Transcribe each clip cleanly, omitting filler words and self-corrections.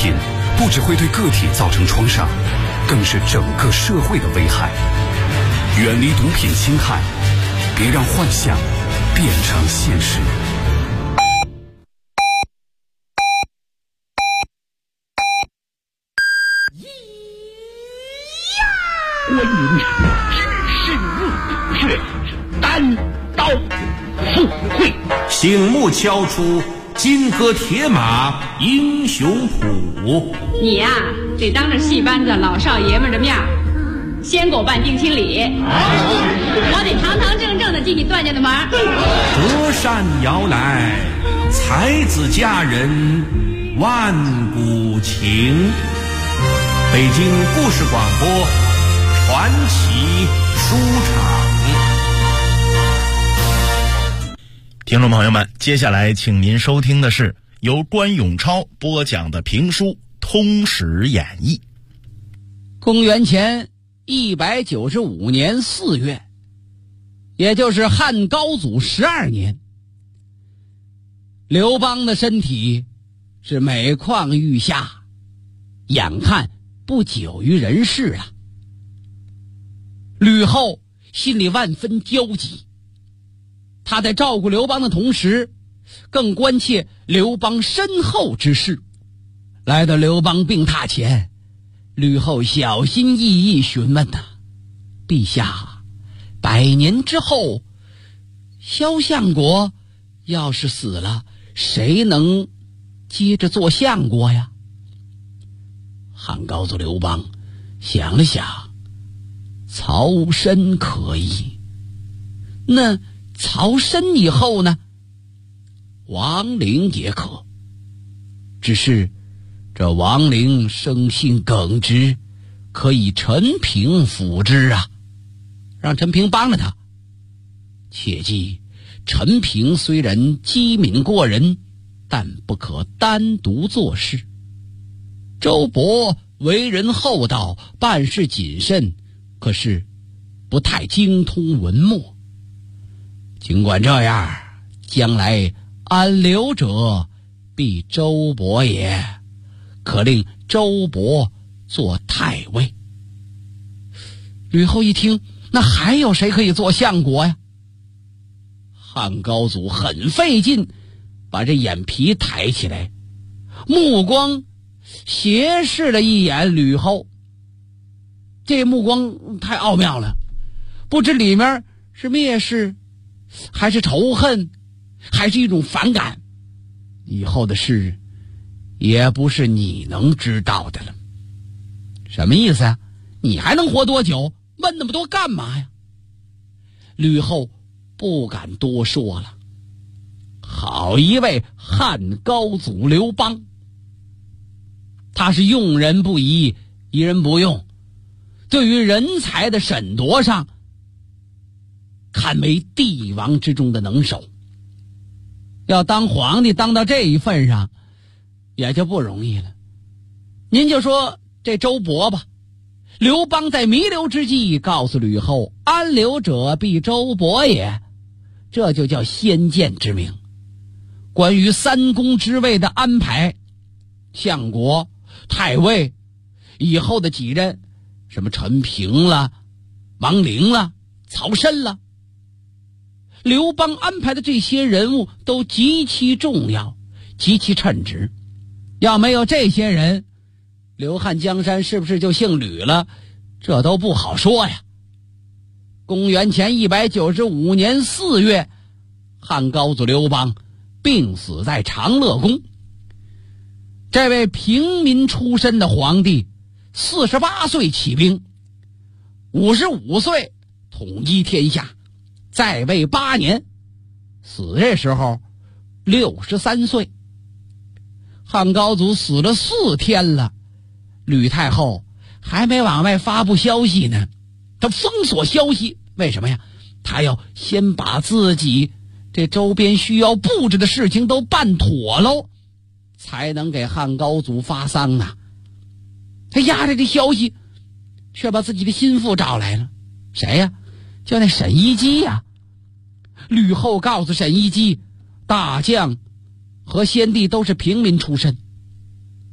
品不只会对个体造成创伤，更是整个社会的危害。远离毒品侵害，别让幻想变成现实。 观音知世物却单刀赴会， 醒目敲出金戈铁马英雄谱。 你呀，得当着戏班子老少爷们的面先给我办定亲礼，我得堂堂正正的进你段家的门。 隔山遥来，才子佳人万古情。北京故事广播传奇书场。 听众朋友们，接下来请您收听的是由关永超播讲的评书《通史演义》。 公元前195年4月，也就是汉高祖12年，刘邦的身体是每况愈下，眼看不久于人世了。吕后心里万分焦急，他在照顾刘邦的同时，更关切刘邦身后之事。来到刘邦病榻前，吕后小心翼翼询问呐：“陛下，100年之后，萧相国要是死了，谁能接着做相国呀？”汉高祖刘邦想了想，曹参可以。那曹参以后呢？王陵也可，只是这王陵生性耿直，可以陈平辅之啊，让陈平帮了他。切记，陈平虽然机敏过人，但不可单独做事。周勃为人厚道，办事谨慎，可是不太精通文墨。尽管这样，将来安刘者必周勃也，可令周勃做太尉。吕后一听，那还有谁可以做相国呀？汉高祖很费劲把这眼皮抬起来，目光斜视了一眼吕后。这目光太奥妙了，不知里面是蔑视，还是仇恨，还是一种反感。以后的事也不是你能知道的了。什么意思啊？你还能活多久？问那么多干嘛呀？吕后不敢多说了。好一位汉高祖刘邦，他是用人不疑，疑人不用，对于人才的审夺上堪为帝王之中的能手。要当皇帝当到这一份上也就不容易了。您就说这周勃吧，刘邦在弥留之际告诉吕后，安刘者必周勃也，这就叫先见之明。关于三公之位的安排，相国、太尉以后的几任，什么陈平了、王陵了、曹参了，刘邦安排的这些人物都极其重要，极其称职。要没有这些人，刘汉江山是不是就姓吕了？这都不好说呀。公元前195年4月，汉高祖刘邦病死在长乐宫。这位平民出身的皇帝48岁起兵，55岁统一天下，在位8年，死这时候63岁。汉高祖死了4天了，吕太后还没往外发布消息呢，他封锁消息。为什么呀？他要先把自己这周边需要布置的事情都办妥喽，才能给汉高祖发丧啊。他压着这消息，却把自己的心腹找来了。谁呀？就那沈一基呀。吕后告诉沈一基，大将和先帝都是平民出身，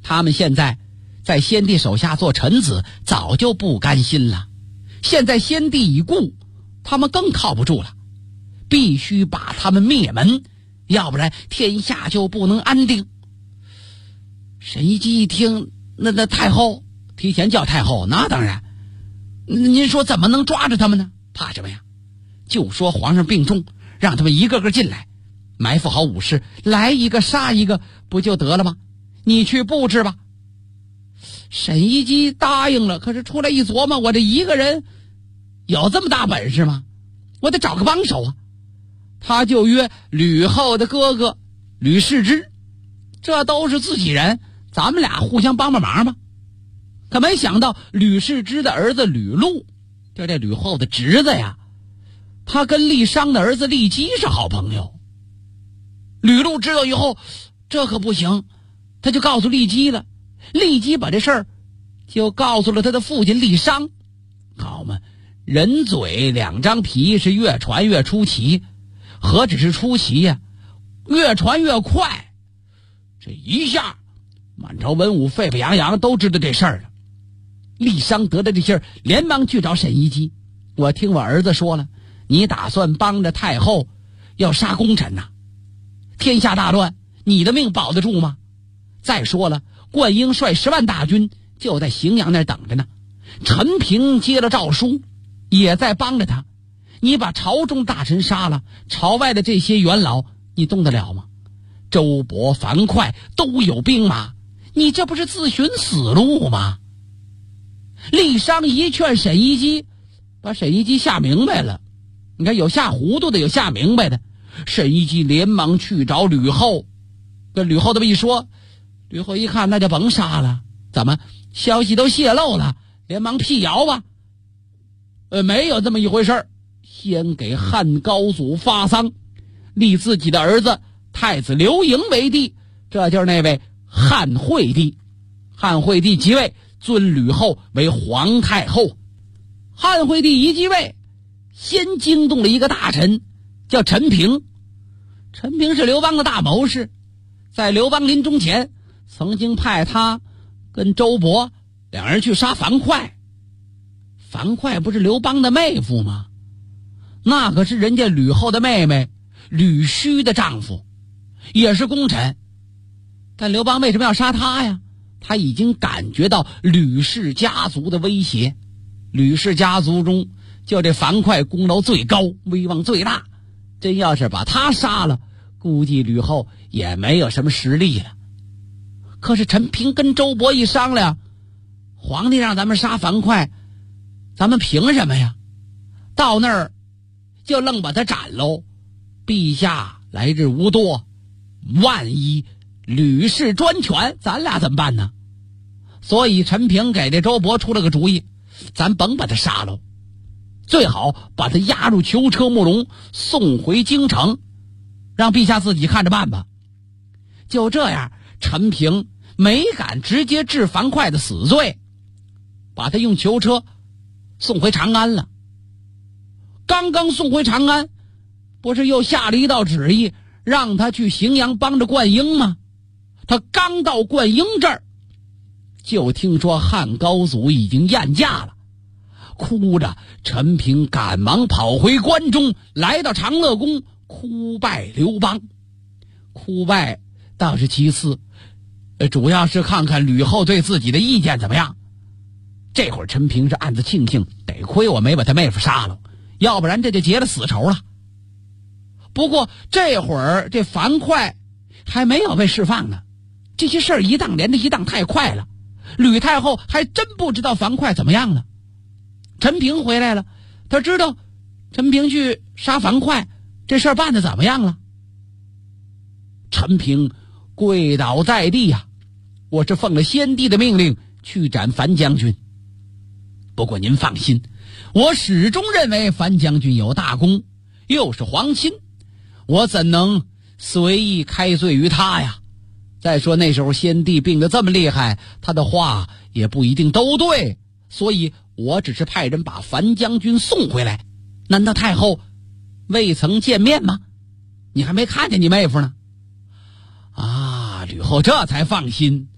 他们现在在先帝手下做臣子，早就不甘心了。现在先帝已故，他们更靠不住了，必须把他们灭门，要不然天下就不能安定。沈一基一听，那太后提前叫太后，那当然，您说怎么能抓着他们呢？怕什么呀？就说皇上病重，让他们一个个进来，埋伏好武士，来一个杀一个，不就得了吗？你去布置吧。沈一基答应了，可是出来一琢磨，我这一个人有这么大本事吗？我得找个帮手啊。他就约吕后的哥哥吕世之，这都是自己人，咱们俩互相帮帮忙吧。可没想到吕世之的儿子吕禄，就这吕后的侄子呀，他跟郦商的儿子郦基是好朋友。吕禄知道以后，这可不行，他就告诉郦基了。郦基把这事儿就告诉了他的父亲郦商。好嘛，人嘴两张皮，是越传越出奇。何止是出奇呀，越传越快。这一下满朝文武沸沸扬扬都知道这事儿了。郦商得到这信儿，连忙去找沈一基。我听我儿子说了，你打算帮着太后要杀功臣呐？天下大乱，你的命保得住吗？再说了，灌婴率10万大军就在荥阳那儿等着呢。陈平接了诏书，也在帮着他。你把朝中大臣杀了，朝外的这些元老你动得了吗？周勃、樊哙都有兵马，你这不是自寻死路吗？郦商一劝沈一基，把沈一基吓明白了。你看，有吓糊涂的，有吓明白的。沈一基连忙去找吕后，跟吕后这么一说，吕后一看那就甭杀了，怎么消息都泄露了，连忙辟谣吧。没有这么一回事，先给汉高祖发丧，立自己的儿子太子刘盈为帝，这就是那位汉惠帝。汉惠帝即位，尊吕后为皇太后。汉惠帝一继位，先惊动了一个大臣，叫陈平。陈平是刘邦的大谋士，在刘邦临终前曾经派他跟周勃两人去杀樊哙。樊哙不是刘邦的妹夫吗？那可是人家吕后的妹妹吕须的丈夫，也是功臣。但刘邦为什么要杀他呀？他已经感觉到吕氏家族的威胁。吕氏家族中就这樊哙功劳最高，威望最大，真要是把他杀了，估计吕后也没有什么实力了。可是陈平跟周勃一商量，皇帝让咱们杀樊哙，咱们凭什么呀？到那儿就愣把他斩喽。陛下来日无多，万一吕氏专权，咱俩怎么办呢？所以陈平给这周勃出了个主意，咱甭把他杀喽，最好把他押入囚车木笼，送回京城，让陛下自己看着办吧。就这样，陈平没敢直接治樊哙的死罪，把他用囚车送回长安了。刚刚送回长安，不是又下了一道旨意，让他去荥阳帮着灌婴吗？他刚到灌婴这儿，就听说汉高祖已经宴驾了。哭着，陈平赶忙跑回关中，来到长乐宫哭拜刘邦。哭拜倒是其次，主要是看看吕后对自己的意见怎么样。这会儿陈平是暗自庆幸，得亏我没把他妹夫杀了，要不然这就结了死仇了。不过这会儿这樊哙还没有被释放呢，这些事儿一档连着一档，太快了。吕太后还真不知道樊哙怎么样了。陈平回来了，他知道陈平去杀樊哙，这事儿办得怎么样了？陈平跪倒在地呀，我是奉了先帝的命令去斩樊将军。不过您放心，我始终认为樊将军有大功，又是皇亲，我怎能随意开罪于他呀？再说那时候先帝病得这么厉害，他的话也不一定都对，所以我只是派人把樊将军送回来。难道太后未曾见面吗？你还没看见你妹夫呢？啊，吕后这才放心，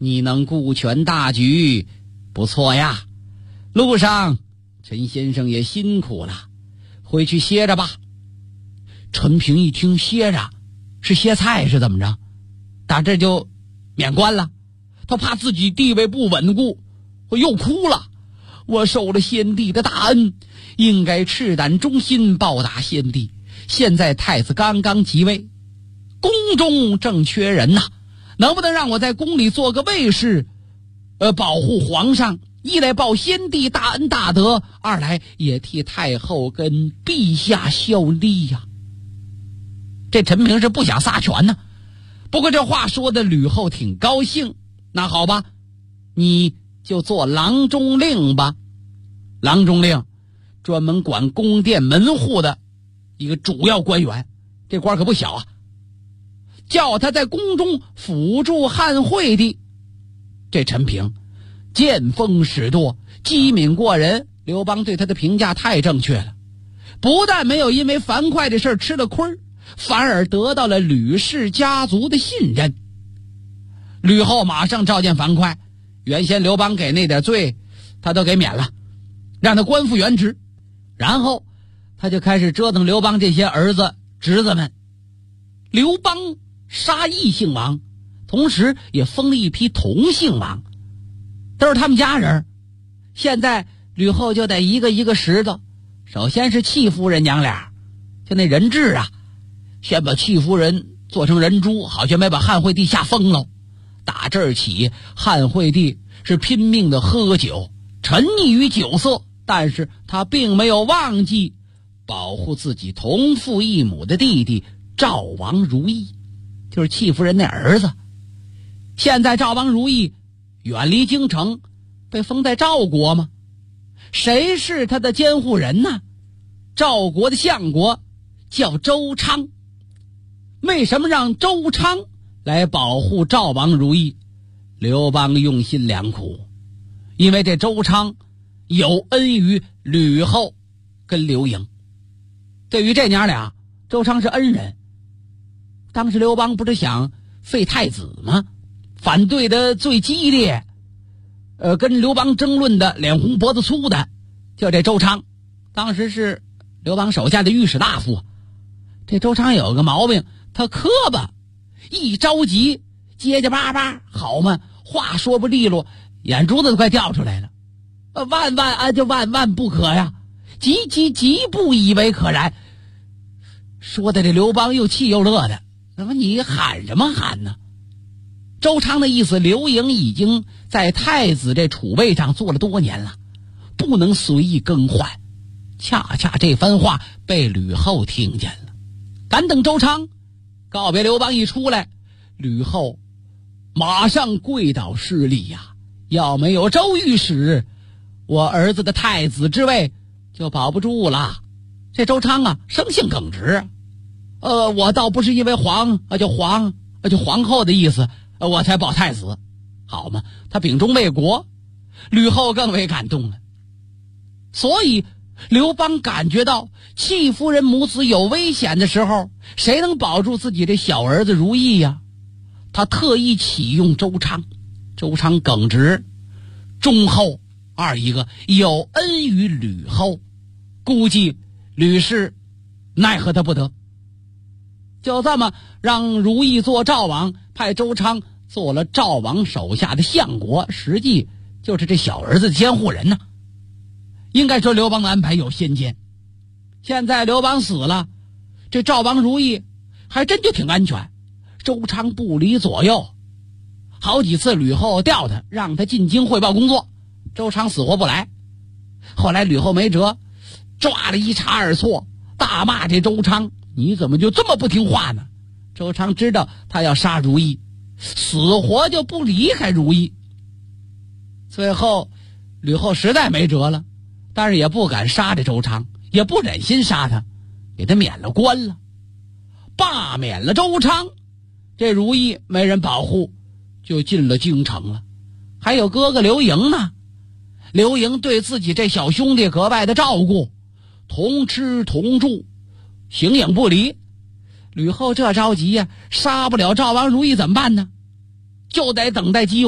你能顾全大局，不错呀。路上陈先生也辛苦了，回去歇着吧。陈平一听歇着是歇菜是怎么着，打这就免官了。他怕自己地位不稳固，又哭了。我受了先帝的大恩，应该赤胆忠心报答先帝。现在太子刚刚即位，宫中正缺人呐，能不能让我在宫里做个卫士，保护皇上？一来报先帝大恩大德，二来也替太后跟陛下效力呀。这陈平是不想撒权呢，不过这话说的吕后挺高兴。那好吧，你就做郎中令吧。郎中令专门管宫殿门户的一个主要官员，这官可不小啊。叫他在宫中辅助汉惠帝。这陈平见风使舵，机敏过人，刘邦对他的评价太正确了。不但没有因为樊哙的事吃了亏，反而得到了吕氏家族的信任。吕后马上召见樊哙，原先刘邦给那点罪他都给免了，让他官复原职。然后他就开始折腾刘邦这些儿子侄子们。刘邦杀异姓王，同时也封了一批同姓王，都是他们家人。现在吕后就得一个一个拾掇。首先是戚夫人娘俩，就那人质啊，先把戚夫人做成人猪，好像没把汉惠帝吓疯了。打这儿起，汉惠帝是拼命的喝酒，沉溺于酒色，但是他并没有忘记保护自己同父异母的弟弟赵王如意，就是戚夫人那儿子。现在赵王如意远离京城，被封在赵国吗？谁是他的监护人呢？赵国的相国叫周昌。为什么让周昌来保护赵王如意？刘邦用心良苦，因为这周昌有恩于吕后跟刘盈。对于这娘俩，周昌是恩人。当时刘邦不是想废太子吗？反对的最激烈，跟刘邦争论的脸红脖子粗的就这周昌。当时是刘邦手下的御史大夫。这周昌有个毛病，他磕巴，一着急结结巴巴，好嘛，话说不利落，眼珠子都快掉出来了。万万不可呀，极不以为可然。说的这刘邦又气又乐的，那么你喊什么喊呢？周昌的意思，刘盈已经在太子这储位上做了多年了，不能随意更换。恰恰这番话被吕后听见了，赶等周昌告别刘邦一出来，吕后马上跪倒施礼呀！要没有周御史，我儿子的太子之位就保不住了。这周昌啊，生性耿直。我倒不是因为皇后的意思，我才保太子，好嘛？他秉忠为国，吕后更为感动了。所以刘邦感觉到戚夫人母子有危险的时候，谁能保住自己这小儿子如意呀？他特意启用周昌。周昌耿直、忠厚，二一个有恩于吕后，估计吕氏奈何他不得。就这么让如意做赵王，派周昌做了赵王手下的相国，实际就是这小儿子的监护人呢。应该说刘邦的安排有先见。现在刘邦死了，这赵王如意还真就挺安全。周昌不离左右，好几次吕后调他，让他进京汇报工作，周昌死活不来。后来吕后没辙，抓了一查二错，大骂这周昌，你怎么就这么不听话呢？周昌知道他要杀如意，死活就不离开如意。最后吕后实在没辙了，但是也不敢杀这周昌，也不忍心杀他，给他免了官了，罢免了周昌。这如意没人保护，就进了京城了。还有哥哥刘盈呢，刘盈对自己这小兄弟格外的照顾，同吃同住，形影不离。吕后这着急呀，杀不了赵王如意怎么办呢？就得等待机会，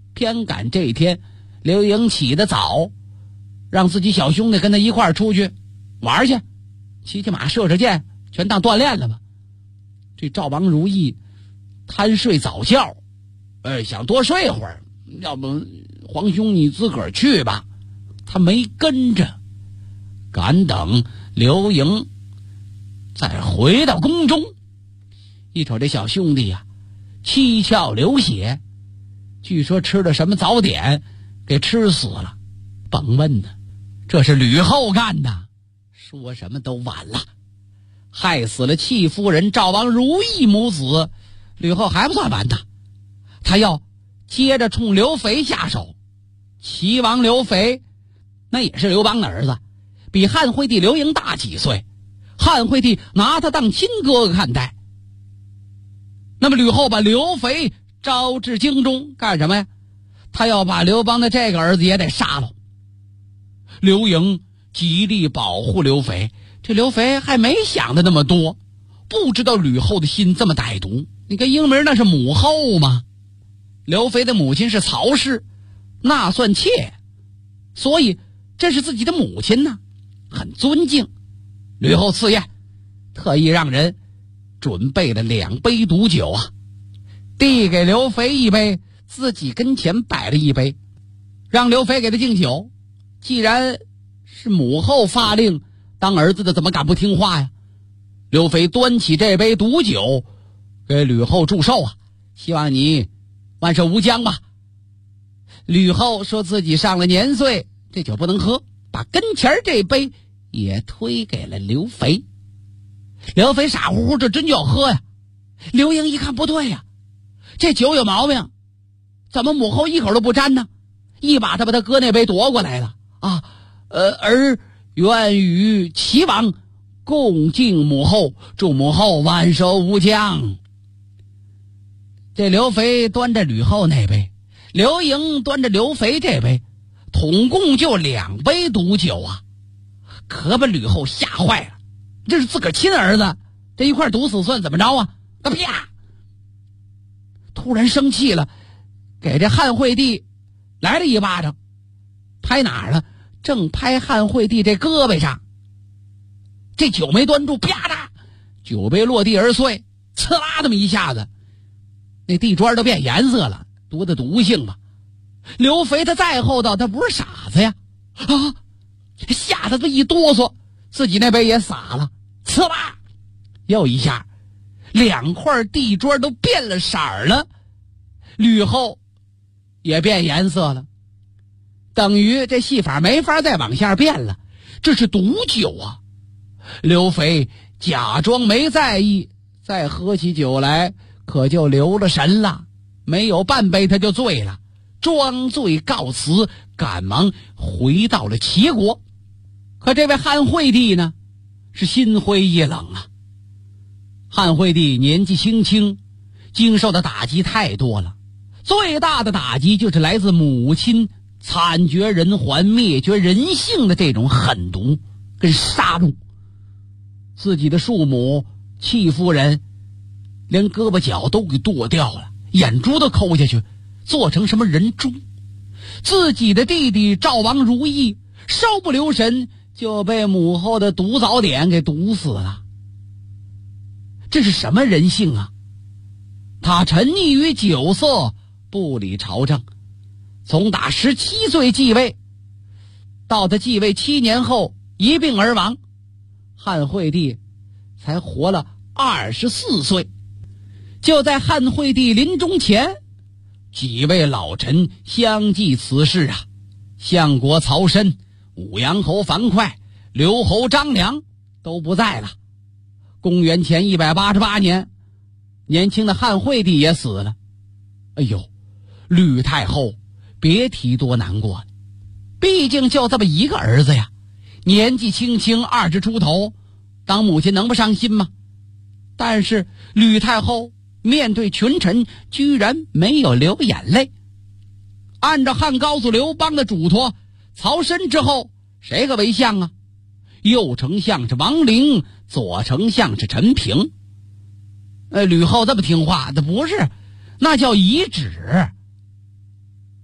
偏赶这一天，刘盈起得早，让自己小兄弟跟他一块儿出去玩去，骑骑马射射箭，全当锻炼了吧。这赵王如意贪睡早觉，想多睡会儿，要不皇兄你自个儿去吧。他没跟着，赶等刘盈再回到宫中，一瞅这小兄弟呀，七窍流血，据说吃了什么早点给吃死了。甭问呢，这是吕后干的，说什么都晚了。害死了戚夫人赵王如意母子，吕后还不算完呢，他要接着冲刘肥下手。齐王刘肥那也是刘邦的儿子，比汉惠帝刘盈大几岁，汉惠帝拿他当亲哥哥看待。那么吕后把刘肥招至京中干什么呀？他要把刘邦的这个儿子也得杀了。刘盈极力保护刘肥，这刘肥还没想的那么多，不知道吕后的心这么歹毒。你跟英明那是母后吗？刘肥的母亲是曹氏，那算妾，所以这是自己的母亲呢，很尊敬。吕后赐宴，特意让人准备了2杯毒酒啊，递给刘肥一杯，自己跟前摆了一杯，让刘肥给他敬酒。既然是母后发令，当儿子的怎么敢不听话呀？刘肥端起这杯毒酒给吕后祝寿啊，希望你万寿无疆吧。吕后说自己上了年岁，这酒不能喝，把跟前这杯也推给了刘肥。刘肥傻乎乎这真就要喝呀。刘盈一看不对呀，这酒有毛病，怎么母后一口都不沾呢？一把他把他哥那杯夺过来了啊，儿愿与齐王共敬母后，祝母后万寿无疆。这刘肥端着吕后那杯，刘盈端着刘肥这杯，统共就2杯毒酒啊，可把吕后吓坏了。这是自个儿亲儿子，这一块毒死算怎么着啊？他啪，突然生气了，给这汉惠帝来了一巴掌，拍哪儿了？正拍汉惠帝这胳膊上。这酒没端住，啪嗒，酒杯落地而碎，呲啦那么一下子，那地砖都变颜色了，多大毒性吧。刘肥他再厚道，他不是傻子呀，啊，吓得他一哆嗦，自己那杯也洒了，呲啦，又一下，2块地砖都变了色儿了，吕后也变颜色了，等于这戏法没法再往下变了，这是毒酒啊。刘肥假装没在意，再喝起酒来可就留了神了，没有半杯他就醉了，装醉告辞，赶忙回到了齐国。可这位汉惠帝呢，是心灰意冷啊。汉惠帝年纪轻轻，经受的打击太多了，最大的打击就是来自母亲惨绝人寰、灭绝人性的这种狠毒跟杀戮。自己的庶母戚夫人连胳膊脚都给剁掉了，眼珠都抠下去，做成什么人猪。自己的弟弟赵王如意稍不留神就被母后的毒早点给毒死了。这是什么人性啊？他沉溺于酒色，不理朝政，从打17岁继位，到他继位7年后一病而亡，汉惠帝才活了24岁。就在汉惠帝临终前，几位老臣相继辞世啊，相国曹参、武阳侯樊哙、刘侯张良都不在了。公元前188年，年轻的汉惠帝也死了。哎呦，吕太后别提多难过了，毕竟就这么一个儿子呀，年纪轻轻20出头，当母亲能不伤心吗？但是吕太后面对群臣居然没有流眼泪。按照汉高祖刘邦的嘱托，曹参之后谁个为相啊？右丞相是王陵，左丞相是陈平。吕后这么听话，那不是，那叫遗旨。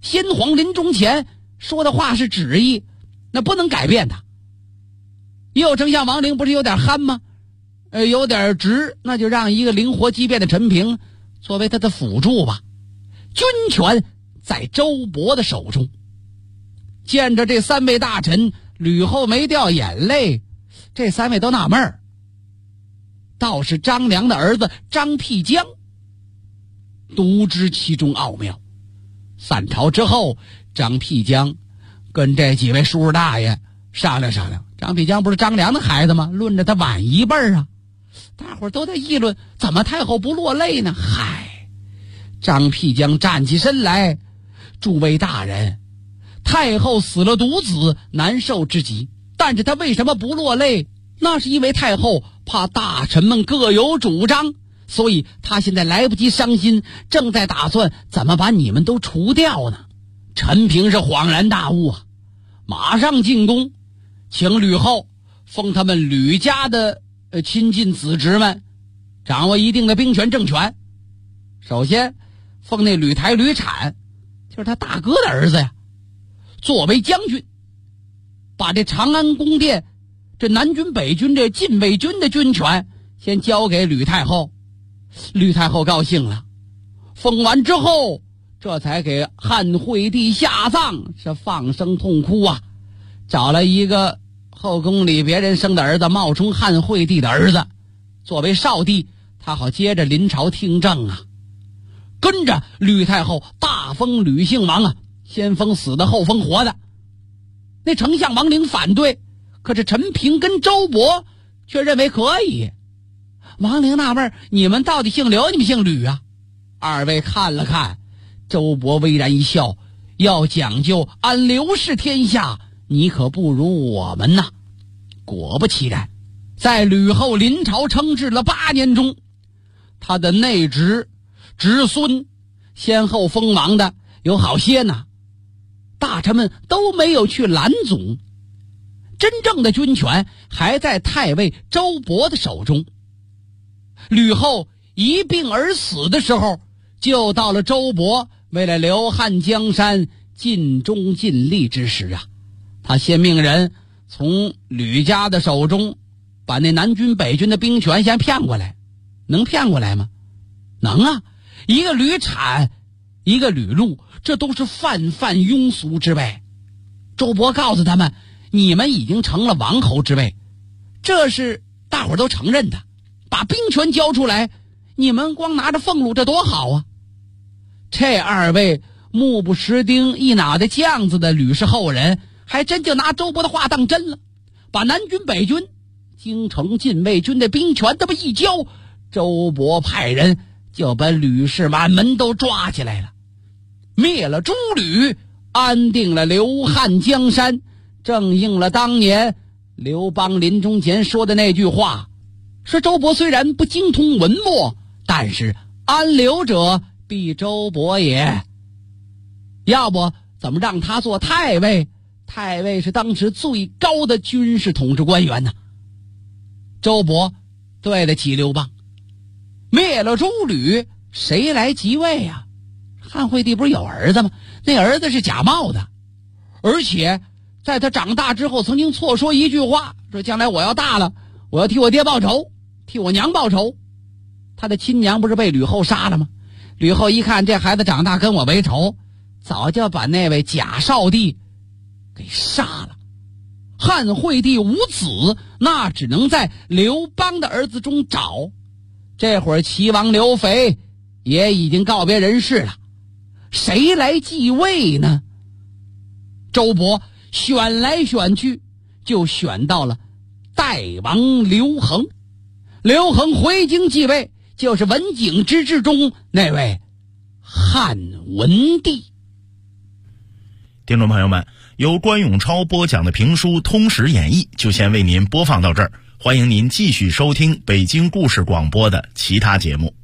先皇临终前说的话是旨意，那不能改变的。右丞相王陵不是有点憨吗？有点直，那就让一个灵活机变的陈平作为他的辅助吧。军权在周勃的手中。见着这3位大臣，吕后没掉眼泪，这3位都纳闷儿。倒是张良的儿子张辟疆独知其中奥妙。散朝之后，张辟疆跟这几位叔叔大爷商量商量。张辟疆不是张良的孩子吗？论着他晚1辈啊。大伙儿都在议论，怎么太后不落泪呢？嗨，张辟疆站起身来，诸位大人，太后死了独子，难受之极，但是他为什么不落泪？那是因为太后怕大臣们各有主张，所以他现在来不及伤心，正在打算怎么把你们都除掉呢。陈平是恍然大悟啊，马上进宫，请吕后封他们吕家的亲近子侄们掌握一定的兵权政权。首先封那吕台吕产，就是他大哥的儿子呀，作为将军，把这长安宫殿、这南军北军这禁卫军的军权先交给吕太后。吕太后高兴了，封完之后这才给汉惠帝下葬，是放声痛哭啊。找了一个后宫里别人生的儿子，冒充汉惠帝的儿子作为少帝，他好接着临朝听政啊。跟着吕太后大封吕姓王啊，先封死的，后封活的。那丞相王陵反对，可是陈平跟周勃却认为可以。王陵纳闷，你们到底姓刘，你们姓吕啊？二位看了看，周勃微然一笑，要讲究安刘氏天下，你可不如我们呐。果不其然，在吕后临朝称制了8年中，他的内侄孙先后封王的有好些呢，大臣们都没有去拦阻，真正的军权还在太尉周勃的手中。吕后一病而死的时候，就到了周勃为了刘汉江山尽忠尽力之时啊。他先命人从吕家的手中把那南军北军的兵权先骗过来。能骗过来吗？能啊。一个吕产，一个吕禄，这都是泛庸俗之辈。周勃告诉他们，你们已经成了王侯之位，这是大伙儿都承认的，把兵权交出来，你们光拿着俸禄，这多好啊。这2位目不识丁一脑袋酱子的吕氏后人，还真就拿周勃的话当真了，把南军北军京城禁卫军的兵权这么一交，周勃派人就把吕氏满门都抓起来了，灭了诸吕，安定了刘汉江山，正应了当年刘邦临终前说的那句话，说周勃虽然不精通文墨，但是安刘者必周勃也。要不怎么让他做太尉？太尉是当时最高的军事统治官员呢。周勃对得起刘邦，灭了诸吕，谁来即位呀？汉惠帝不是有儿子吗？那儿子是假冒的，而且在他长大之后曾经错说一句话，说将来我要大了，我要替我爹报仇，替我娘报仇。他的亲娘不是被吕后杀了吗？吕后一看这孩子长大跟我为仇，早就把那位假少帝给杀了。汉惠帝无子，那只能在刘邦的儿子中找。这会儿齐王刘肥也已经告别人世了，谁来继位呢？周勃选来选去，就选到了代王刘恒。刘恒回京继位，就是文景之治中那位汉文帝。 听众朋友们，由关永超播讲的评书《通史演义》就先为您播放到这儿，欢迎您继续收听北京故事广播的其他节目。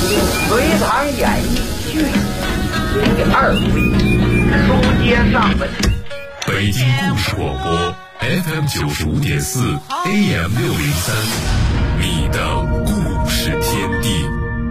隋唐演义续第2回，书接上文。 北京故事广播 FM 95.4 AM 603，你的故事天地。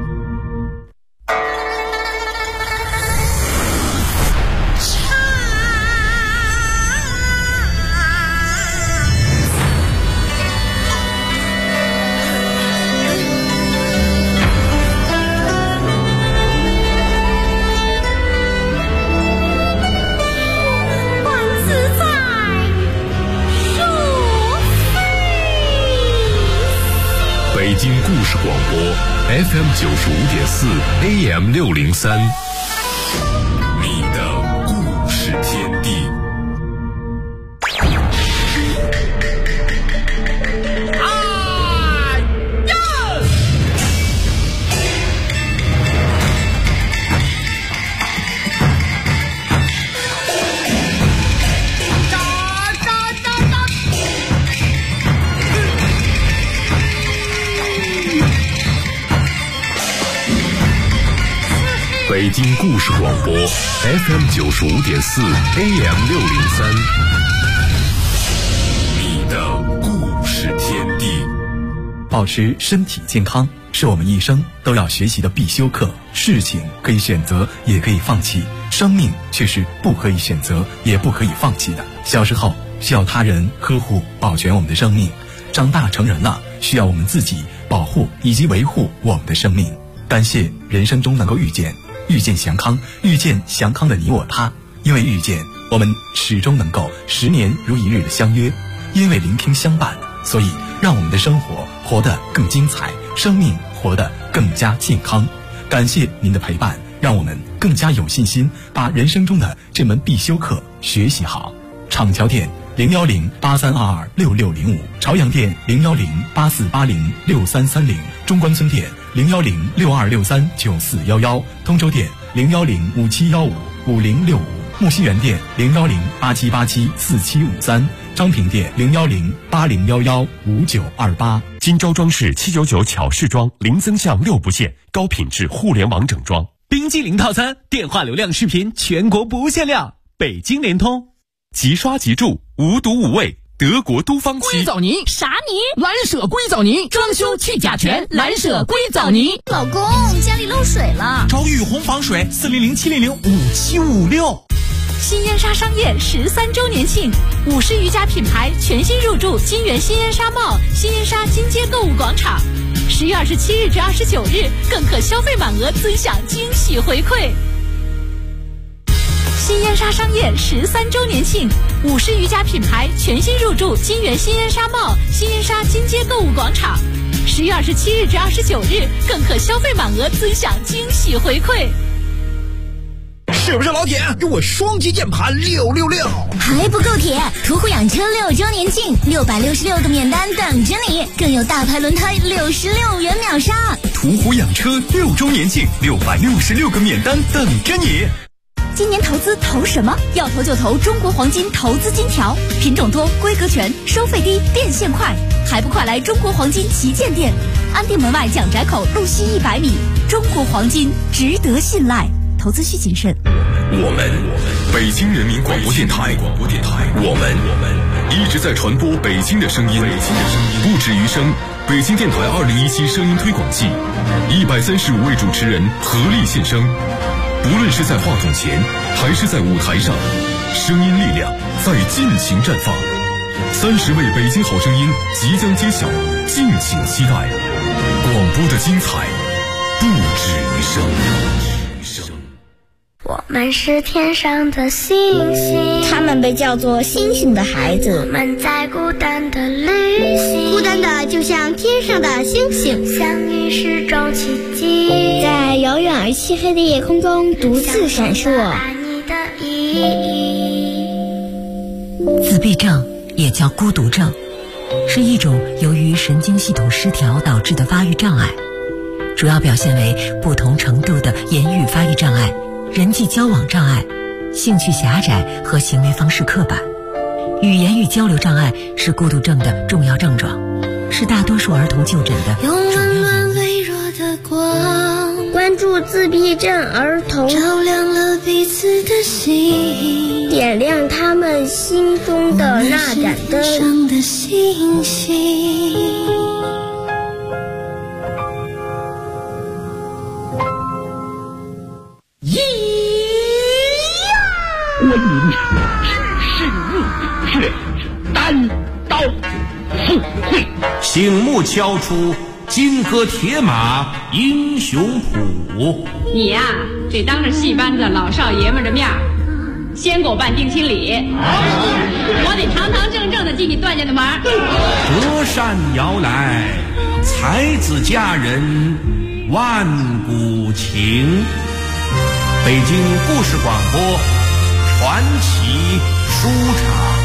北京故事广播 FM 95.4 AM 603，你的故事天地。北京故事广播 FM 95.4 AM 603，你的故事天地。 保持身体健康是我们一生都要学习的必修课。事情可以选择，也可以放弃，生命却是不可以选择，也不可以放弃的。小时候需要他人呵护保全我们的生命，长大成人了需要我们自己保护以及维护我们的生命。感谢人生中能够遇见祥康，遇见祥康的你我他。因为遇见，我们始终能够10年如一日的相约；因为聆听相伴，所以让我们的生活活得更精彩，生命活得更加健康。感谢您的陪伴，让我们更加有信心把人生中的这门必修课学习好。厂桥店01083226605，朝阳店01084806330，中关村店01062639411，通州店01057155065，木樨园店01087874753，张平店01080115928。 金州装饰799巧饰装，林增巷6部线，高品质互联网整装。 冰激凌套餐，电话流量视频全国不限量，北京联通。 即刷即住，无毒无味，德国都芳漆。 硅藻泥啥泥？ 蓝舍硅藻泥，装修去甲醛，蓝舍硅藻泥。 老公，家里漏水了， 找雨虹防水400-700-5756。 新烟纱商业13周年庆，50余家品牌全新入驻金源新烟纱帽、新烟纱金街购物广场。10月27日至29日，更可消费满额尊享惊喜回馈。新烟纱商业13周年庆，50余家品牌全新入驻金源新烟纱帽、新烟纱金街购物广场。10月27日至29日，更可消费满额尊享惊喜回馈。 是不是老铁？给我双击键盘666！ 还不够铁！途虎养车6周年庆，666个免单等着你，更有大牌轮胎66元秒杀。 途虎养车6周年庆，666个免单等着你。 今年投资投什么？要投就投中国黄金投资金条，品种多，规格全，收费低，变现快，还不快来中国黄金旗舰店，安定门外蒋宅口路西100米。中国黄金值得信赖，投资需谨慎。 我们北京人民广播电台，我们一直在传播北京的声音，不止于声。北京电台2017声音推广季，135位主持人合力献声。无论是在话筒前还是在舞台上，声音力量在尽情绽放。30位北京好声音即将揭晓，敬请期待。广播的精彩不止于声。 我们是天上的星星， 他们被叫做星星的孩子。 我们在孤单的旅行， 孤单的就像天上的星星， 相遇是种奇迹， 在遥远而漆黑的夜空中独自闪烁。 自闭症也叫孤独症，是一种由于神经系统失调导致的发育障碍，主要表现为不同程度的言语发育障碍、人际交往障碍、兴趣狭窄和行为方式刻板。语言与交流障碍是孤独症的重要症状，是大多数儿童就诊的主要原因。 用温暖微弱的光， 帮助自闭症儿童， 照亮了彼此的心， 点亮他们心中的那盏灯。 上的星星， 观音只是入穴，单刀赴会， 醒目敲出金戈铁马英雄谱。 你呀，得当着戏班子老少爷们的面先给我办定亲礼，我得堂堂正正的进你段家的门。 隔山遥来，才子佳人万古情。北京故事广播传奇书场。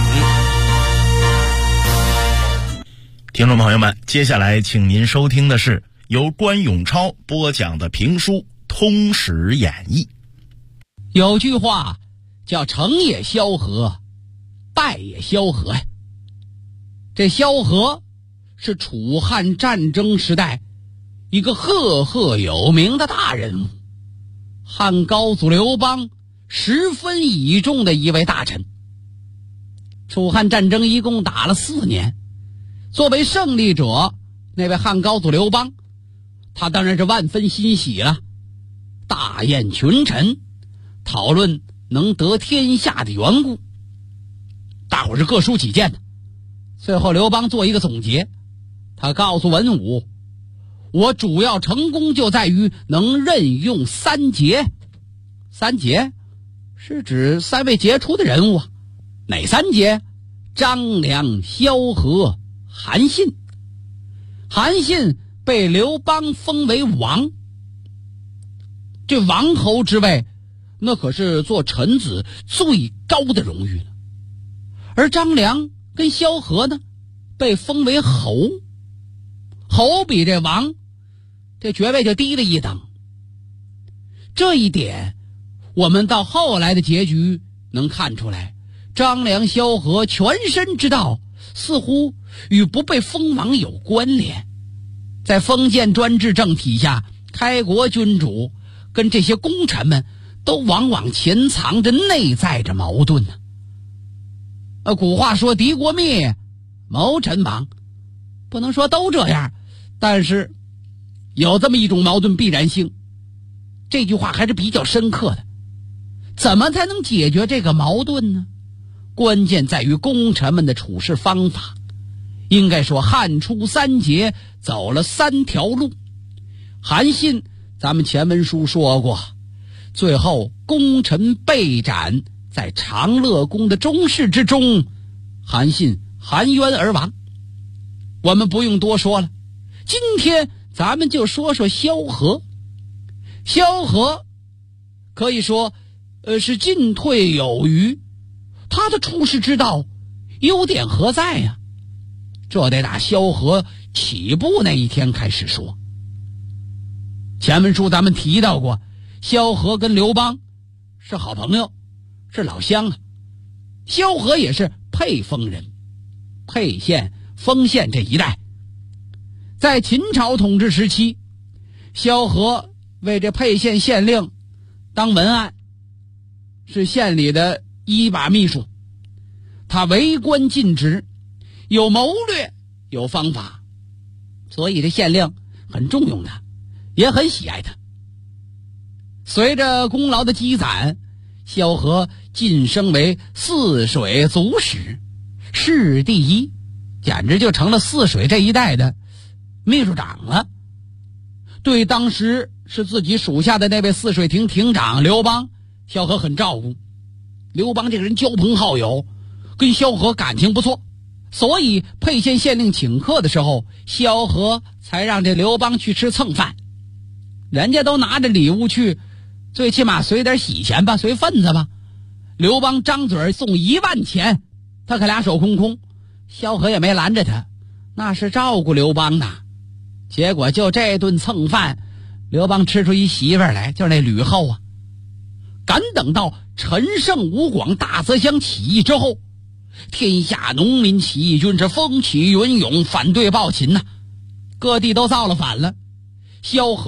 听众朋友们，接下来请您收听的是由关永超播讲的评书《通史演义》。 有句话叫成也萧何，败也萧何呀。这萧何是楚汉战争时代一个赫赫有名的大人物，汉高祖刘邦十分倚重的一位大臣。楚汉战争一共打了4年，作为胜利者，那位汉高祖刘邦，他当然是万分欣喜了，大宴群臣，讨论能得天下的缘故。大伙是各抒己见的。最后刘邦做一个总结，他告诉文武，我主要成功就在于能任用3杰。3杰是指3位杰出的人物啊。哪3杰？张良、萧何、韩信。韩信被刘邦封为王，这王侯之位那可是做臣子最高的荣誉了。而张良跟萧何呢，被封为侯，侯比这王这爵位就低了一等。这一点我们到后来的结局能看出来，张良、萧何全身之道似乎与不被封王有关联。在封建专制政体下，开国君主跟这些功臣们都往往潜藏着内在着矛盾呢。古话说敌国灭，谋臣亡，不能说都这样，但是有这么一种矛盾必然性。这句话还是比较深刻的。怎么才能解决这个矛盾呢？关键在于功臣们的处事方法。应该说汉初3杰走了3条路。韩信咱们前文书说过，最后功臣被斩在长乐宫的中室之中，韩信含冤而亡。我们不用多说了，今天咱们就说说萧何。萧何可以说是进退有余，他的处世之道优点何在呀？这得打萧何起步那一天开始说。前文书咱们提到过，萧何跟刘邦是好朋友，是老乡啊。萧何也是沛丰人，沛县、丰县这一带。在秦朝统治时期，萧何为这沛县县令当文案，是县里的一把秘书。他为官尽职，有谋略，有方法，所以这县令很重用他，也很喜爱他。随着功劳的积攒，萧何晋升为泗水足史，市第1，简直就成了泗水这一带的秘书长了。对当时是自己属下的那位泗水亭亭长刘邦，萧何很照顾。刘邦这个人交朋好友，跟萧何感情不错，所以沛县县令请客的时候，萧何才让这刘邦去吃蹭饭。人家都拿着礼物去，最起码随点喜钱吧，随份子吧。刘邦张嘴送1万钱，他可俩手空空。萧何也没拦着他，那是照顾刘邦的。结果就这顿蹭饭，刘邦吃出一媳妇来，就是那吕后啊。赶等到陈胜吴广大泽乡起义之后，天下农民起义军是风起云涌，反对暴秦呐，各地都造了反了。萧何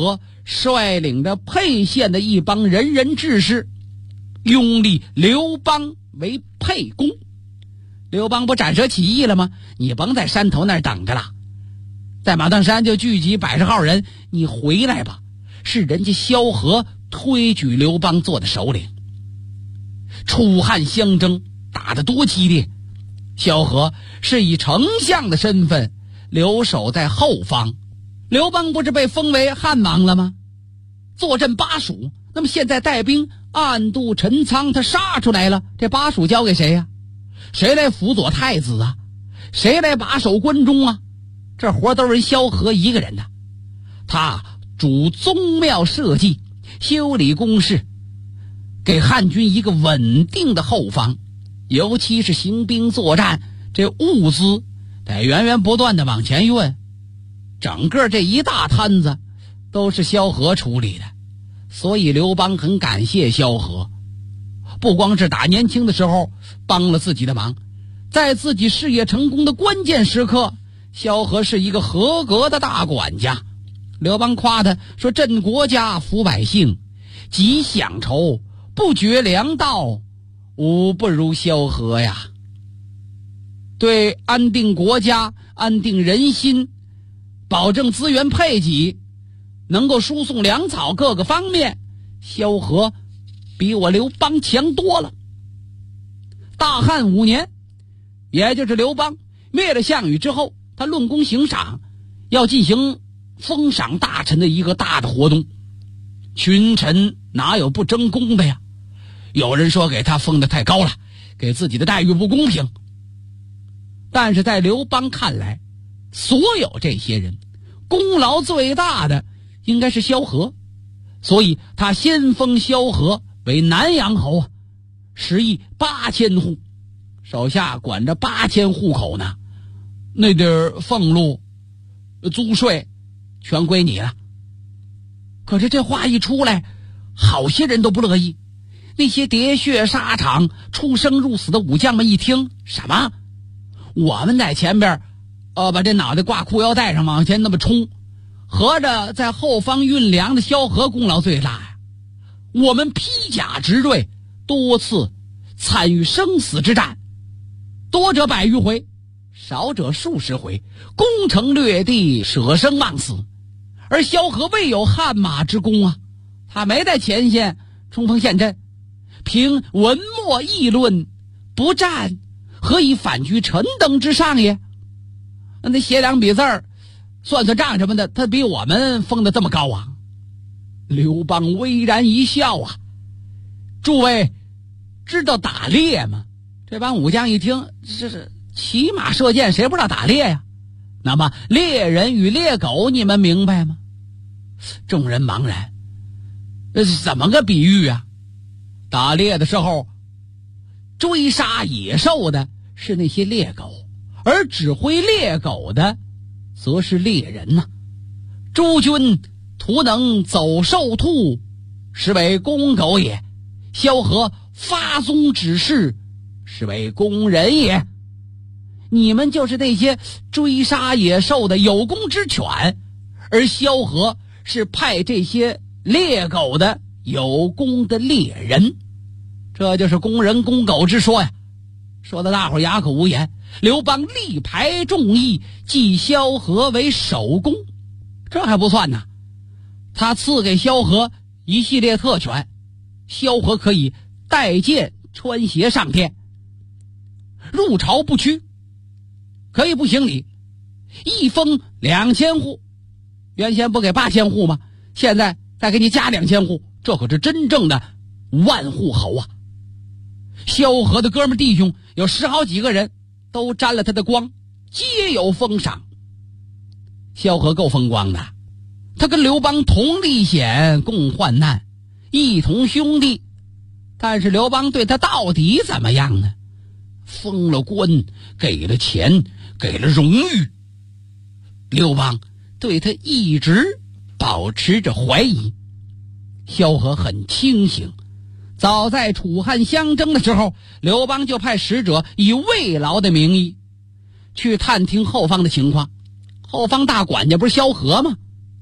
率领着沛县的一帮仁人志士，拥立刘邦为沛公。刘邦不斩蛇起义了吗？你甭在山头那儿等着了，在马当山就聚集100号人，你回来吧。是人家萧何推举刘邦做的首领。楚汉相争打得多激烈，萧何是以丞相的身份留守在后方。刘邦不是被封为汉王了吗？坐镇巴蜀，那么现在带兵暗度陈仓，他杀出来了，这巴蜀交给谁呀？谁来辅佐太子啊？谁来把守关中啊？这活都是萧何一个人的。他主宗庙社稷，修理宫室，给汉军一个稳定的后方，尤其是行兵作战，这物资得源源不断的往前运，整个这一大摊子都是萧何处理的。所以刘邦很感谢萧何，不光是打年轻的时候帮了自己的忙，在自己事业成功的关键时刻，萧何是一个合格的大管家。刘邦夸他说：“振国家，抚百姓，极享愁，不绝粮道，无不如萧何呀。”对安定国家、安定人心、保证资源配给，能够输送粮草各个方面，萧何比我刘邦强多了。大汉5年，也就是刘邦灭了项羽之后，他论功行赏，要进行封赏大臣的一个大的活动。群臣哪有不争功的呀？有人说给他封得太高了，给自己的待遇不公平。但是在刘邦看来，所有这些人功劳最大的应该是萧何，所以他先封萧何为南阳侯啊，10邑8000户，手下管着8000户口呢。那点俸禄、租税全归你了。可是这话一出来，好些人都不乐意。那些喋血沙场、出生入死的武将们一听，什么？我们在前边，把这脑袋挂裤腰带上往前那么冲，合着在后方运粮的萧何功劳最大呀。我们披甲执锐，多次参与生死之战，多者100余回，少者数十回，攻城略地，舍生忘死。而萧何未有汗马之功啊，他没在前线冲锋陷阵，凭文墨议论，不战何以反居陈登之上也？那写2笔字儿，算算账什么的，他比我们封得这么高啊！刘邦微然一笑啊，诸位知道打猎吗？这帮武将一听，这是骑马射箭，谁不知道打猎呀？那么猎人与猎狗，你们明白吗？众人茫然，这是怎么个比喻啊？打猎的时候，追杀野兽的是那些猎狗，而指挥猎狗的则是猎人呐。诸君图能走兽兔，实为公狗也；萧何发宗指示，是为公人也。你们就是那些追杀野兽的有功之犬，而萧何是派这些猎狗的有功的猎人，这就是公人公狗之说呀。说的大伙哑口无言。刘邦力排众议，记萧何为首功。这还不算呢，他赐给萧何一系列特权，萧何可以带剑穿鞋上天，入朝不趋，可以不行礼，一封2000户，原先不给8000户吗？现在再给你加2000户，这可是真正的万户侯啊！萧何的哥们弟兄有10好几个人都沾了他的光，皆有封赏。萧何够风光的，他跟刘邦同历险，共患难，一同兄弟。但是刘邦对他到底怎么样呢？封了官，给了钱，给了荣誉，刘邦对他一直保持着怀疑。萧何很清醒，早在楚汉相争的时候，刘邦就派使者以慰劳的名义去探听后方的情况。后方大管家不是萧何吗？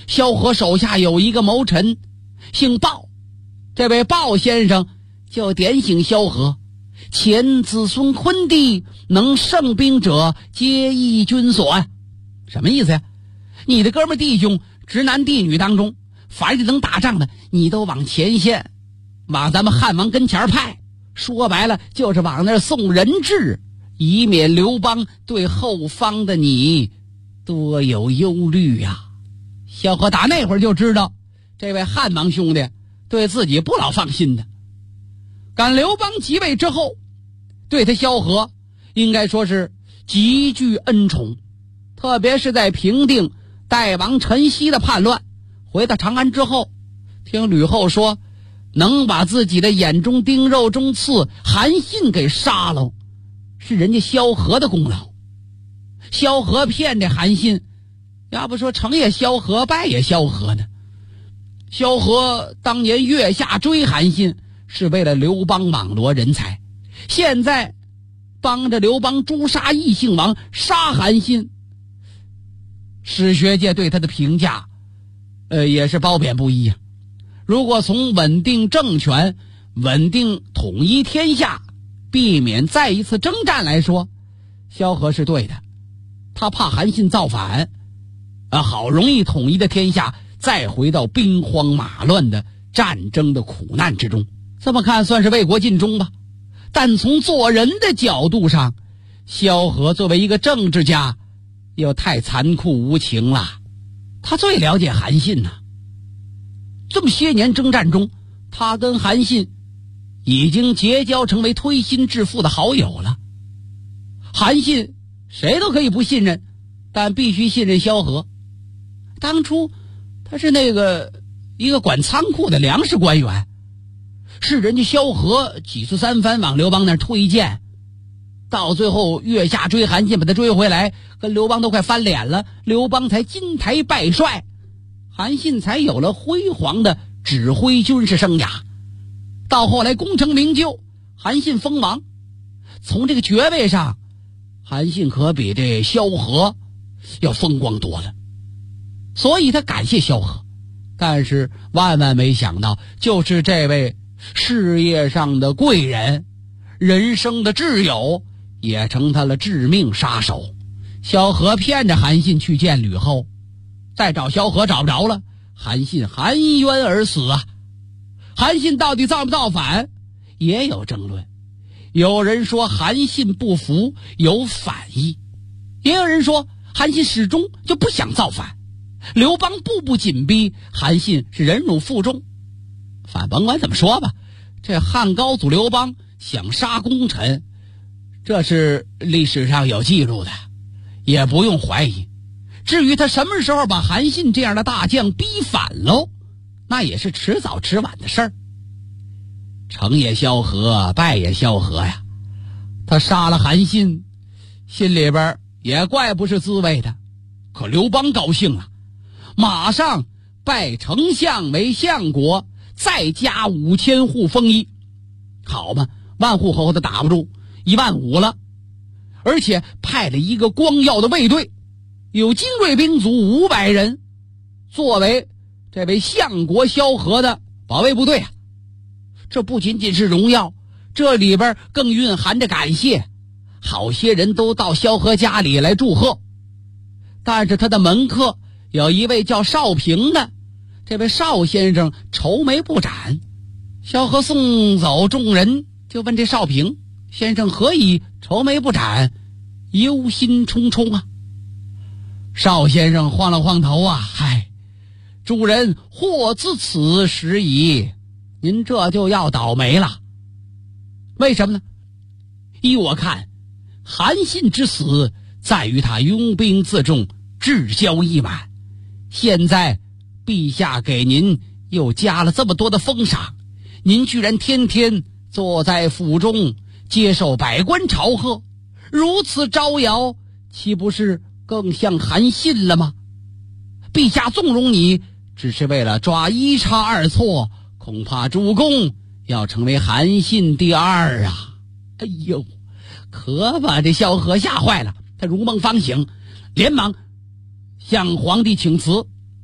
萧何手下有一个谋臣姓鲍，这位鲍先生就点醒萧何，前子孙昆弟，能胜兵者皆依君所呀。什么意思呀？你的哥们弟兄直男弟女当中，凡是能打仗的，你都往前线，往咱们汉王跟前派。说白了就是往那儿送人质，以免刘邦对后方的你多有忧虑呀。萧何打那会儿就知道这位汉王兄弟对自己不老放心的。赶刘邦即位之后，对他萧何应该说是极具恩宠，特别是在平定代王陈豨的叛乱，回到长安之后，听吕后说能把自己的眼中钉肉中刺韩信给杀了，是人家萧何的功劳。萧何骗这韩信，要不说成也萧何败也萧何呢。萧何当年月下追韩信是为了刘邦网罗人才，现在帮着刘邦诛杀异姓王，杀韩信，史学界对他的评价也是褒贬不一啊。如果从稳定政权、稳定统一天下、避免再一次征战来说，萧何是对的。他怕韩信造反，好容易统一的天下再回到兵荒马乱的战争的苦难之中，这么看算是为国尽忠吧。但从做人的角度上，萧何作为一个政治家又太残酷无情了。他最了解韩信呐，这么些年征战中，他跟韩信已经结交成为推心置腹的好友了。韩信谁都可以不信任，但必须信任萧何。当初他是一个管仓库的粮食官员，是人家萧何几次三番往刘邦那儿推荐，到最后月下追韩信把他追回来，跟刘邦都快翻脸了，刘邦才金台拜帅，韩信才有了辉煌的指挥军事生涯。到后来功成名就，韩信封王，从这个爵位上，韩信可比这萧何要风光多了，所以他感谢萧何。但是万万没想到，就是这位事业上的贵人，人生的挚友，也成他了致命杀手。萧何骗着韩信去见吕后，再找萧何找不着了，韩信含冤而死啊。韩信到底造不造反也有争论，有人说韩信不服有反意，也有人说韩信始终就不想造反，刘邦步步紧逼，韩信是忍辱负重。反甭管怎么说吧，这汉高祖刘邦想杀功臣，这是历史上有记录的，也不用怀疑。至于他什么时候把韩信这样的大将逼反喽，那也是迟早迟晚的事儿。成也萧何，败也萧何呀。他杀了韩信，心里边也怪不是滋味的。可刘邦高兴了，马上拜丞相为相国，再加5000户封邑。好嘛，万户侯他打不住，15000了，而且派了一个光耀的卫队，有精锐兵卒500人，作为这位相国萧何的保卫部队啊。这不仅仅是荣耀，这里边更蕴含着感谢，好些人都到萧何家里来祝贺。但是他的门客有一位叫邵平的，这位邵先生愁眉不展。萧何送走众人，就问这邵平先生何以愁眉不展，忧心忡忡啊？邵先生晃了晃头啊，嗨，主人祸自此时矣，您这就要倒霉了。为什么呢？依我看，韩信之死在于他拥兵自重，志交意满。现在陛下给您又加了这么多的封赏，您居然天天坐在府中接受百官朝贺，如此招摇，岂不是更像韩信了吗？陛下纵容你，只是为了抓一差二错，恐怕主公要成为韩信第二啊！哎呦，可把这萧何吓坏了，他如梦方醒，连忙向皇帝请辞，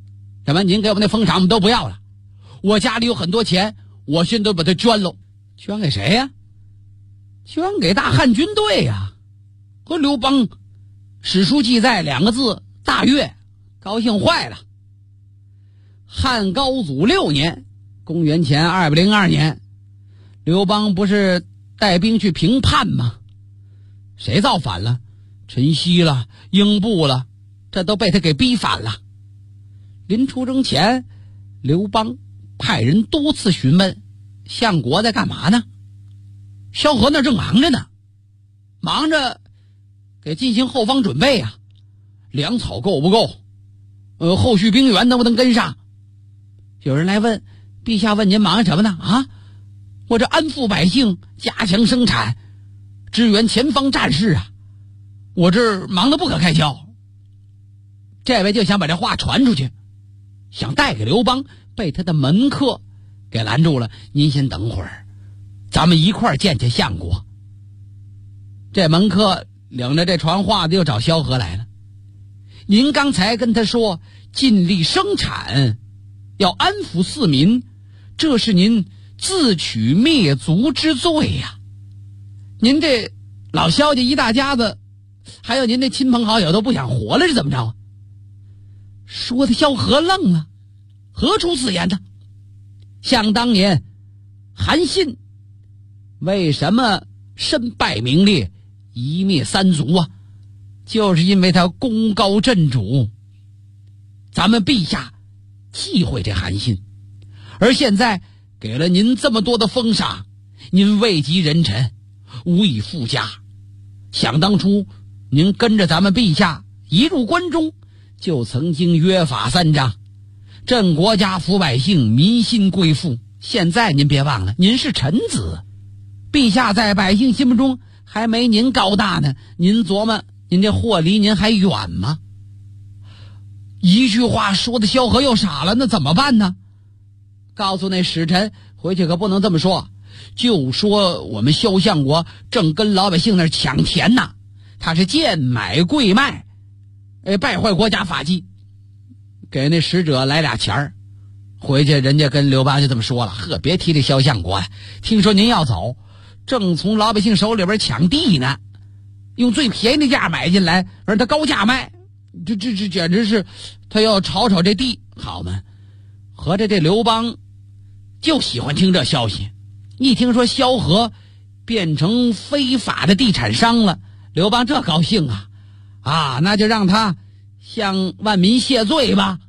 什么您给我们那封赏我们都不要了，我家里有很多钱，我现在都把它捐了。捐给谁呀？捐给大汉军队呀。和刘邦史书记载2个字，大悦，高兴坏了。汉高祖6年，公元前202年，刘邦不是带兵去平叛吗？谁造反了？陈豨了，英布了，这都被他给逼反了。临出征前，刘邦派人多次询问相国在干嘛呢？萧何那正忙着呢，忙着给进行后方准备啊，粮草够不够？后续兵员能不能跟上？有人来问，陛下问您忙什么呢？啊，我这安抚百姓，加强生产，支援前方战事啊，我这忙得不可开交。这位就想把这话传出去，想带给刘邦，被他的门客给拦住了。您先等会儿，咱们一块儿见见相国。这门客领着这传话的又找萧何来了。您刚才跟他说尽力生产，要安抚四民，这是您自取灭族之罪呀。您这老萧家一大家子，还有您这亲朋好友都不想活了，是怎么着？说的萧何愣了，何出此言呢？想当年韩信为什么身败名裂，一灭三族啊？就是因为他功高震主。咱们陛下忌讳这韩信，而现在给了您这么多的封赏，您位极人臣，无以复加。想当初您跟着咱们陛下一入关中，就曾经约法3章，振国家抚百姓，民心归附。现在您别忘了，您是臣子，陛下在百姓心目中还没您高大呢。您琢磨，您这货离您还远吗？一句话说的萧何又傻了，那怎么办呢？告诉那使臣，回去可不能这么说，就说我们萧相国正跟老百姓那儿抢田呢，他是贱买贵卖，败坏国家法纪。给那使者来俩钱儿，回去人家跟刘邦就这么说了：呵，别提这萧相国了，听说您要走，正从老百姓手里边抢地呢，用最便宜的价买进来，而他高价卖，这简直是他要炒这地。好嘛，合着这刘邦就喜欢听这消息。一听说萧何变成非法的地产商了，刘邦这高兴啊，那就让他向万民谢罪吧，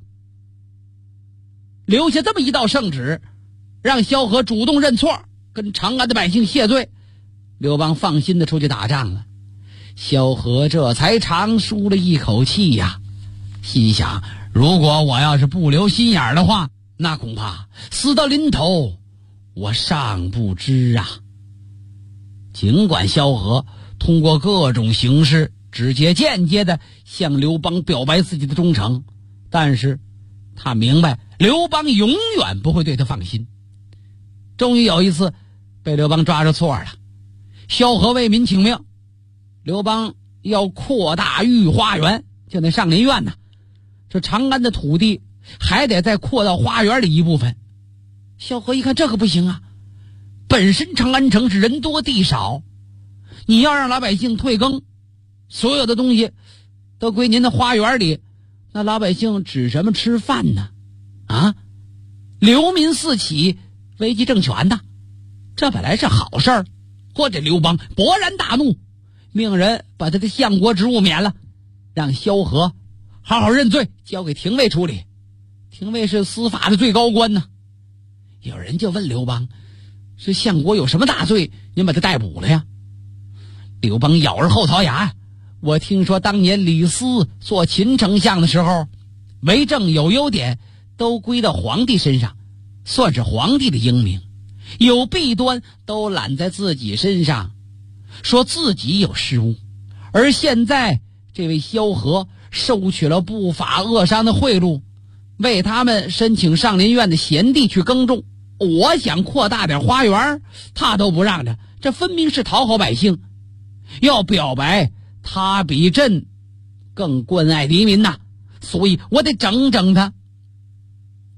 留下这么一道圣旨，让萧何主动认错，跟长安的百姓谢罪。刘邦放心的出去打仗了。萧何这才长舒了一口气呀，心想，如果我要是不留心眼的话，那恐怕死到临头我尚不知啊。尽管萧何通过各种形式直接间接的向刘邦表白自己的忠诚，但是他明白刘邦永远不会对他放心。终于有一次被刘邦抓着错了，萧何为民请命，刘邦要扩大御花园，就那上林苑呢，这长安的土地还得再扩到花园里一部分。萧何一看这可不行啊，本身长安城是人多地少，你要让老百姓退耕，所有的东西都归您的花园里，那老百姓指什么吃饭呢？流民四起，危及政权的，这本来是好事儿。或者刘邦勃然大怒，命人把他的相国职务免了，让萧何好好认罪，交给廷尉处理。廷尉是司法的最高官呢。有人就问刘邦，是相国有什么大罪，您把他逮捕了呀？刘邦咬着后槽牙，我听说当年李斯做秦丞相的时候，为政有优点都归到皇帝身上，算是皇帝的英明，有弊端都揽在自己身上，说自己有失误。而现在这位萧何收取了不法恶商的贿赂，为他们申请上林苑的闲地去耕种，我想扩大点花园他都不让着，这分明是讨好百姓。要表白他比朕更关爱黎民呐，所以我得整整他。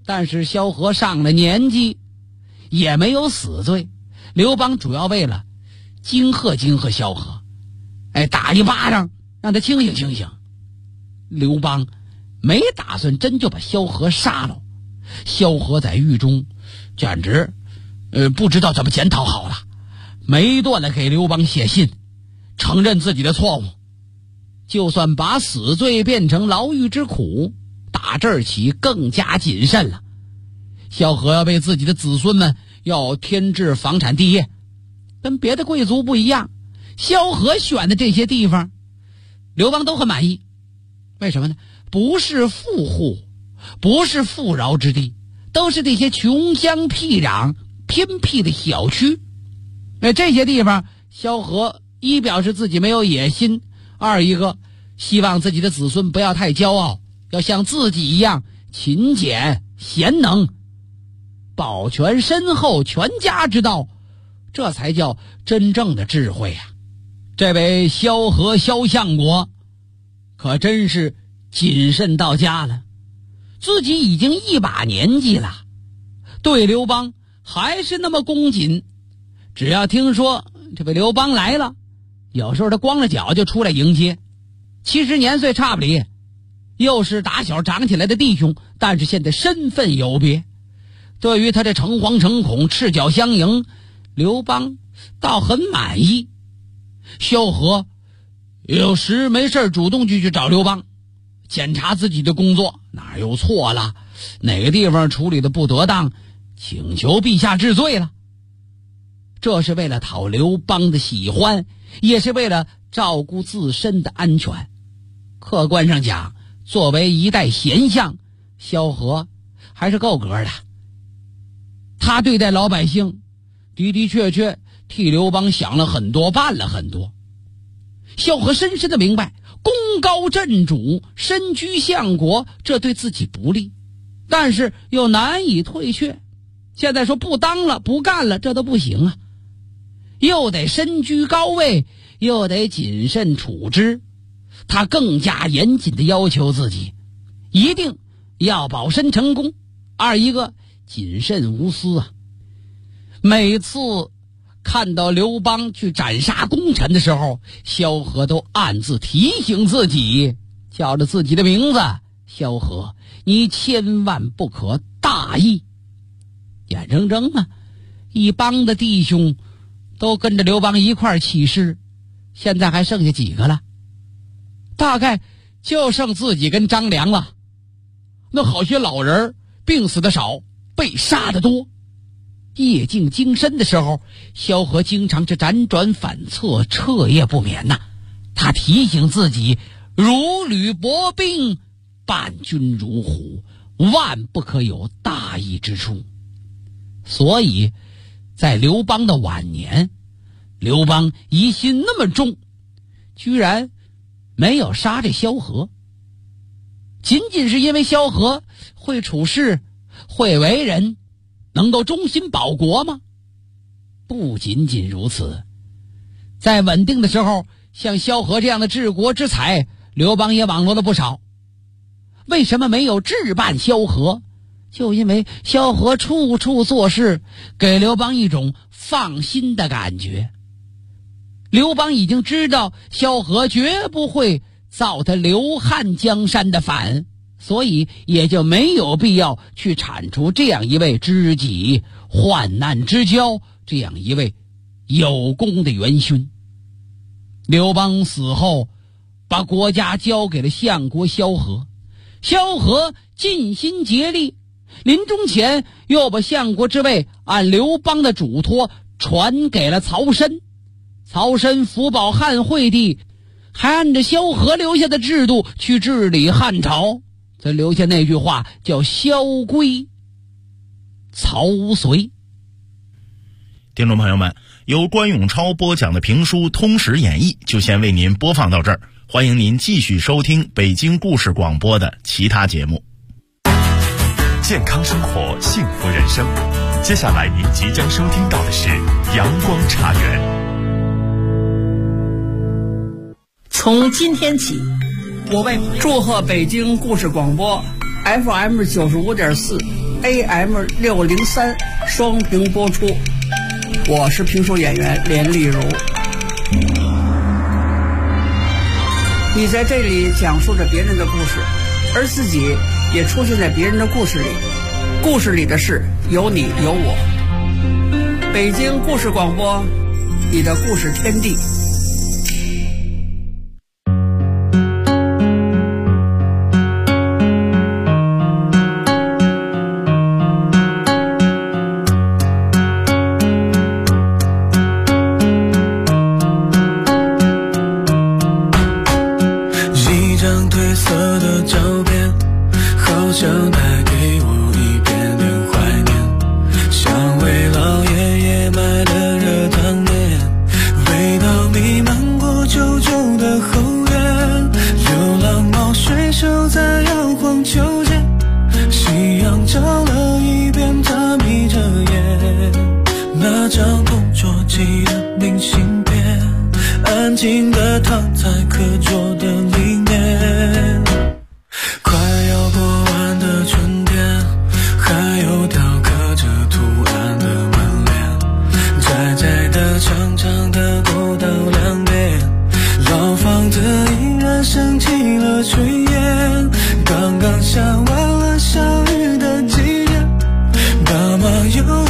但是萧何上了年纪，也没有死罪。刘邦主要为了惊吓萧何，打一巴掌让他清醒清醒。刘邦没打算真就把萧何杀了。萧何在狱中简直不知道怎么检讨好了，没断的给刘邦写信，承认自己的错误。就算把死罪变成牢狱之苦，打这儿起更加谨慎了。萧何要为自己的子孙们要添置房产地业，跟别的贵族不一样，萧何选的这些地方刘邦都很满意。为什么呢？不是富户，不是富饶之地，都是这些穷乡僻壤偏僻的小区。这些地方萧何一表示自己没有野心，二一个希望自己的子孙不要太骄傲，要像自己一样勤俭贤能，保全身后全家之道，这才叫真正的智慧啊！这位萧何萧相国可真是谨慎到家了，自己已经一把年纪了，对刘邦还是那么恭谨。只要听说这位刘邦来了，有时候他光着脚就出来迎接。其实年岁差不离，又是打小长起来的弟兄，但是现在身份有别。对于他这诚惶诚恐赤脚相迎，刘邦倒很满意。萧何有时没事主动就去找刘邦，检查自己的工作哪有错了，哪个地方处理的不得当，请求陛下治罪了。这是为了讨刘邦的喜欢，也是为了照顾自身的安全。客观上讲，作为一代贤相，萧何还是够格的。他对待老百姓的的确确替刘邦想了很多，办了很多。萧何深深的明白，功高震主，身居相国，这对自己不利，但是又难以退却。现在说不当了不干了，这都不行啊，又得身居高位，又得谨慎处之。他更加严谨的要求自己，一定要保身成功，二一个谨慎无私啊。每次看到刘邦去斩杀功臣的时候，萧何都暗自提醒自己，叫着自己的名字，萧何，你千万不可大意。眼睁睁啊，一帮的弟兄都跟着刘邦一块起事，现在还剩下几个了？大概就剩自己跟张良了。那好些老人病死的少，被杀的多。夜静精深的时候，萧何经常是辗转反侧，彻夜不眠呐。他提醒自己，如履薄冰，伴君如虎，万不可有大意之处。所以在刘邦的晚年，刘邦疑心那么重，居然没有杀这萧何。仅仅是因为萧何会处事，会为人，能够忠心保国吗？不仅仅如此，在稳定的时候，像萧何这样的治国之才，刘邦也网罗了不少。为什么没有置办萧何？就因为萧何处处做事，给刘邦一种放心的感觉。刘邦已经知道萧何绝不会造他刘汉江山的反，所以也就没有必要去铲除这样一位知己，患难之交，这样一位有功的元勋。刘邦死后，把国家交给了相国萧何，萧何尽心竭力，临终前又把相国之位按刘邦的嘱托传给了曹参。曹参辅保汉惠帝，还按着萧何留下的制度去治理汉朝，他留下那句话叫萧规曹随。 听众朋友们，由关永超播讲的评书《通史演义》就先为您播放到这儿，欢迎您继续收听北京故事广播的其他节目。 健康生活，幸福人生。接下来您即将收听到的是阳光茶园。 从今天起，我为祝贺北京故事广播 FM 95.4 AM603双屏播出。我是评书演员连丽如。你在这里讲述着别人的故事，而自己也出现在别人的故事里。故事里的事有你有我。北京故事广播，你的故事天地。 下完了小雨的季节，爸妈有